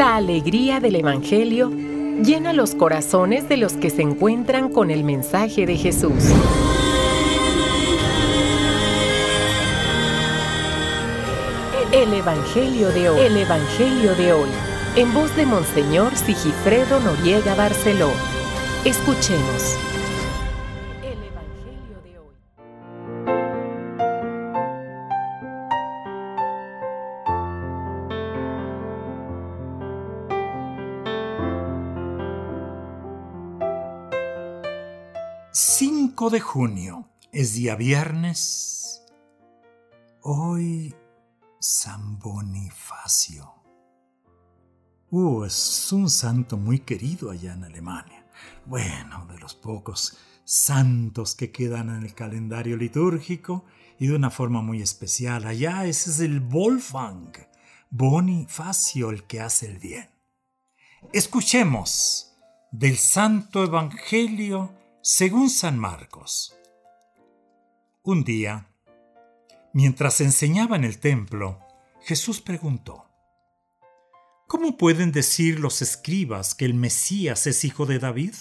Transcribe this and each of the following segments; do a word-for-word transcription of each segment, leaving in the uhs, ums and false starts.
La alegría del Evangelio llena los corazones de los que se encuentran con el mensaje de Jesús. El Evangelio de hoy. El Evangelio de hoy. En voz de Monseñor Sigifredo Noriega Barceló. Escuchemos. El Evangelio de hoy. cinco de junio, es día viernes. Hoy San Bonifacio. Uh, es un santo muy querido allá en Alemania. Bueno, de los pocos santos que quedan en el calendario litúrgico y de una forma muy especial. Allá ese es el Wolfgang Bonifacio, el que hace el bien. Escuchemos del Santo Evangelio según San Marcos. Un día, mientras enseñaba en el templo, Jesús preguntó: ¿Cómo pueden decir los escribas que el Mesías es hijo de David?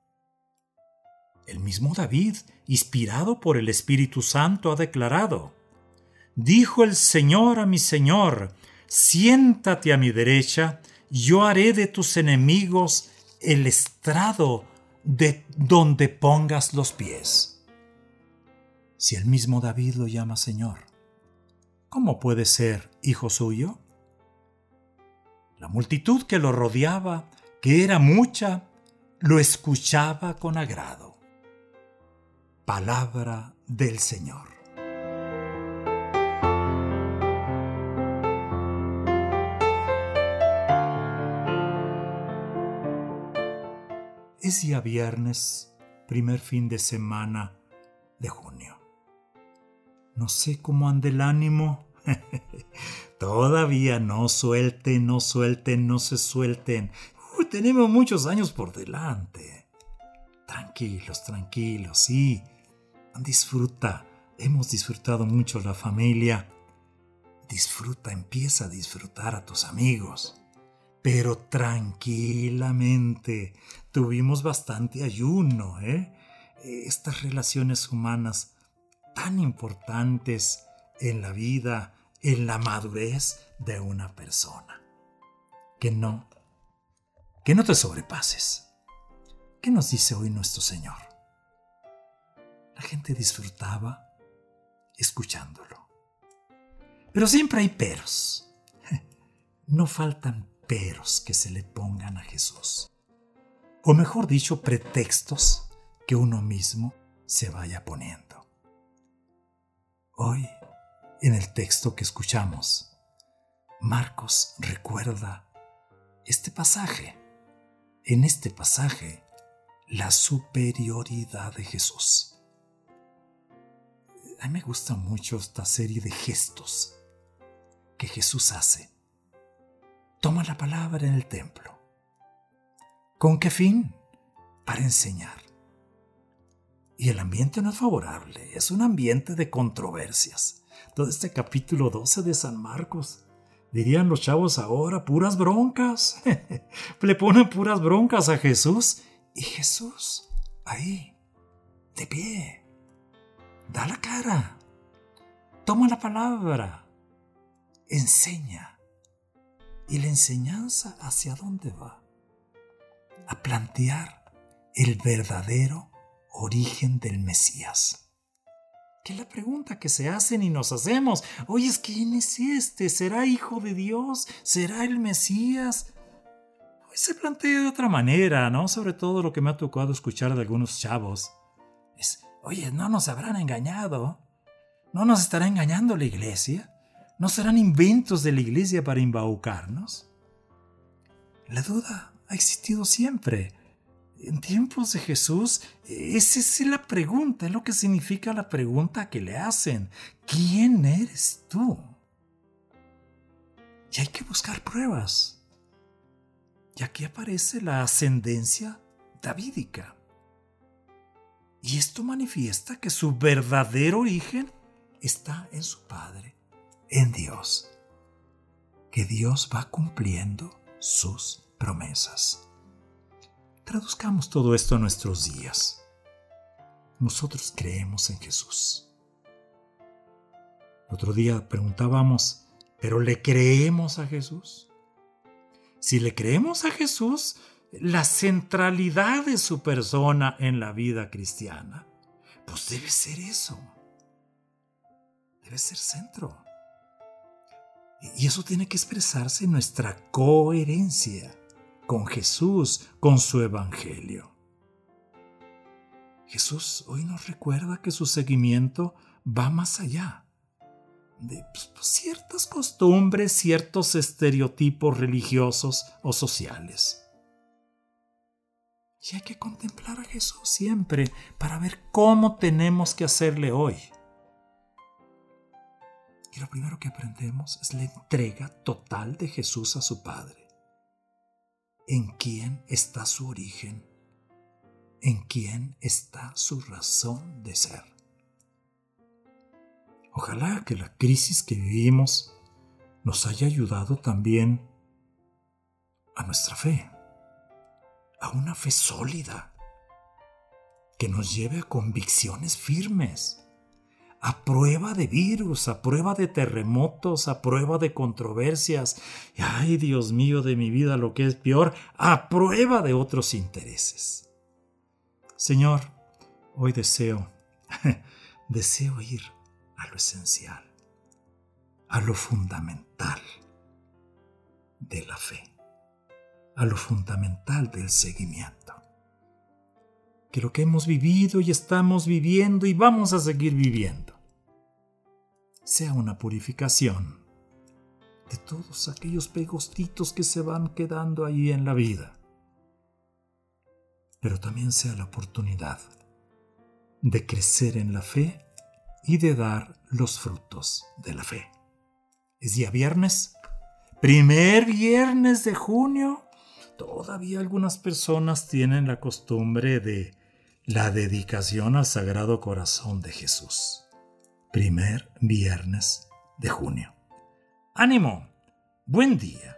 El mismo David, inspirado por el Espíritu Santo, ha declarado: Dijo el Señor a mi Señor, siéntate a mi derecha, yo haré de tus enemigos el estrado de donde pongas los pies. Si el mismo David lo llama Señor, ¿cómo puede ser hijo suyo? La multitud que lo rodeaba, que era mucha, lo escuchaba con agrado. Palabra del Señor. Es día viernes, primer fin de semana de junio. No sé cómo anda el ánimo. Todavía no suelten, no suelten, no se suelten. Uy, tenemos muchos años por delante. Tranquilos, tranquilos, sí. Disfruta. Hemos disfrutado mucho la familia. Disfruta, empieza a disfrutar a tus amigos. Pero tranquilamente. Tuvimos bastante ayuno, ¿eh? Estas relaciones humanas tan importantes en la vida, en la madurez de una persona. Que no, que no te sobrepases. ¿Qué nos dice hoy nuestro Señor? La gente disfrutaba escuchándolo. Pero siempre hay peros. No faltan peros que se le pongan a Jesús. O mejor dicho, pretextos que uno mismo se vaya poniendo. Hoy, en el texto que escuchamos, Marcos recuerda este pasaje. En este pasaje, la superioridad de Jesús. A mí me gusta mucho esta serie de gestos que Jesús hace. Toma la palabra en el templo. ¿Con qué fin? Para enseñar. Y el ambiente no es favorable, es un ambiente de controversias. Todo este capítulo doce de San Marcos, dirían los chavos ahora, puras broncas. Le ponen puras broncas a Jesús. Y Jesús, ahí, de pie, da la cara, toma la palabra, enseña. ¿Y la enseñanza hacia dónde va? A plantear el verdadero origen del Mesías. Que es la pregunta que se hacen y nos hacemos. Oye, ¿quién es este? ¿Será hijo de Dios? ¿Será el Mesías? Hoy se plantea de otra manera, ¿no? Sobre todo lo que me ha tocado escuchar de algunos chavos. Es, oye, ¿no nos habrán engañado? ¿No nos estará engañando la iglesia? ¿No serán inventos de la iglesia para embaucarnos? La duda ha existido siempre. En tiempos de Jesús, esa es la pregunta, es lo que significa la pregunta que le hacen. ¿Quién eres tú? Y hay que buscar pruebas. Y aquí aparece la ascendencia davídica. Y esto manifiesta que su verdadero origen está en su Padre, en Dios. Que Dios va cumpliendo sus promesas. Traduzcamos todo esto a nuestros días. Nosotros creemos en Jesús. El otro día preguntábamos, ¿pero le creemos a Jesús? Si le creemos a Jesús, la centralidad de su persona en la vida cristiana, pues debe ser eso. Debe ser centro. Y eso tiene que expresarse en nuestra coherencia con Jesús, con su evangelio. Jesús hoy nos recuerda que su seguimiento va más allá de pues, ciertas costumbres, ciertos estereotipos religiosos o sociales. Y hay que contemplar a Jesús siempre para ver cómo tenemos que hacerle hoy. Y lo primero que aprendemos es la entrega total de Jesús a su Padre. ¿En quién está su origen? ¿En quién está su razón de ser? Ojalá que la crisis que vivimos nos haya ayudado también a nuestra fe, a una fe sólida, que nos lleve a convicciones firmes, a prueba de virus, a prueba de terremotos, a prueba de controversias. Y, ay, Dios mío de mi vida, lo que es peor, a prueba de otros intereses. Señor, hoy deseo, deseo ir a lo esencial, a lo fundamental de la fe, a lo fundamental del seguimiento. Que lo que hemos vivido y estamos viviendo y vamos a seguir viviendo sea una purificación de todos aquellos pegostitos que se van quedando ahí en la vida, pero también sea la oportunidad de crecer en la fe y de dar los frutos de la fe. Es día viernes, primer viernes de junio. Todavía algunas personas tienen la costumbre de la dedicación al Sagrado Corazón de Jesús. Primer viernes de junio. ¡Ánimo! ¡Buen día!